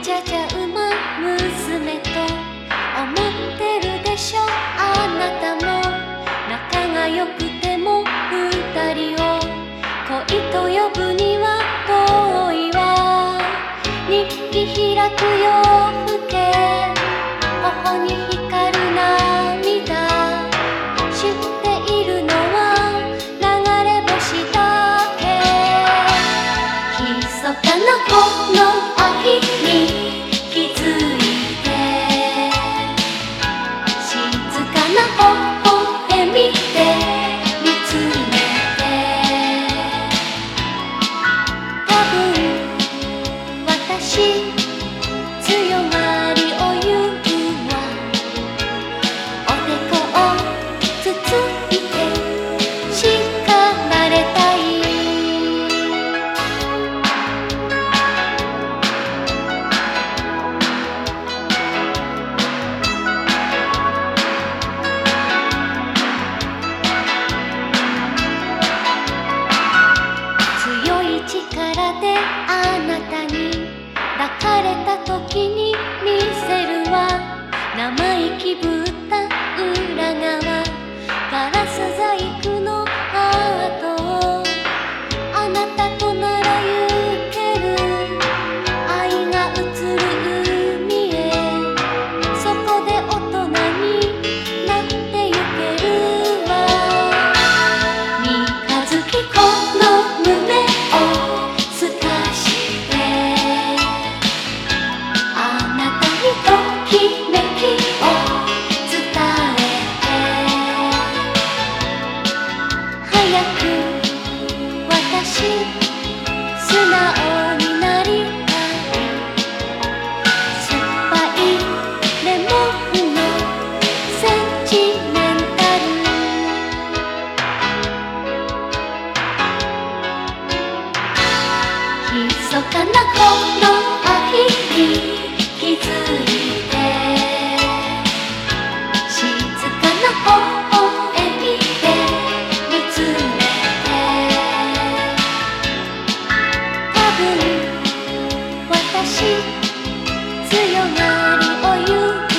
じゃじゃ馬娘と思ってるでしょあなたも。仲が良くても二人を恋と呼ぶには遠いわ。日記開く夜更け、頬に光る涙、知っているのは流れ星だけ。密かなこの愛に気づいて、静かな微笑みで見つめて、多分私強がりを言うわ。おでこをつついて叱られたい。強い力であなたに抱かれた時に見せるわ。生意気ぶった裏側、ガラス細工のハートをあなたとなら行ける。愛が映る海へ、そこで大人になってゆけるわ。三日月この胸を透かして、あなたにときめきを伝えて、早く私素直になりたい。酸っぱいレモンのセンチメンタル、密かなこの愛に気づいて、静かな微笑みで見つめて、多分私強がりを言う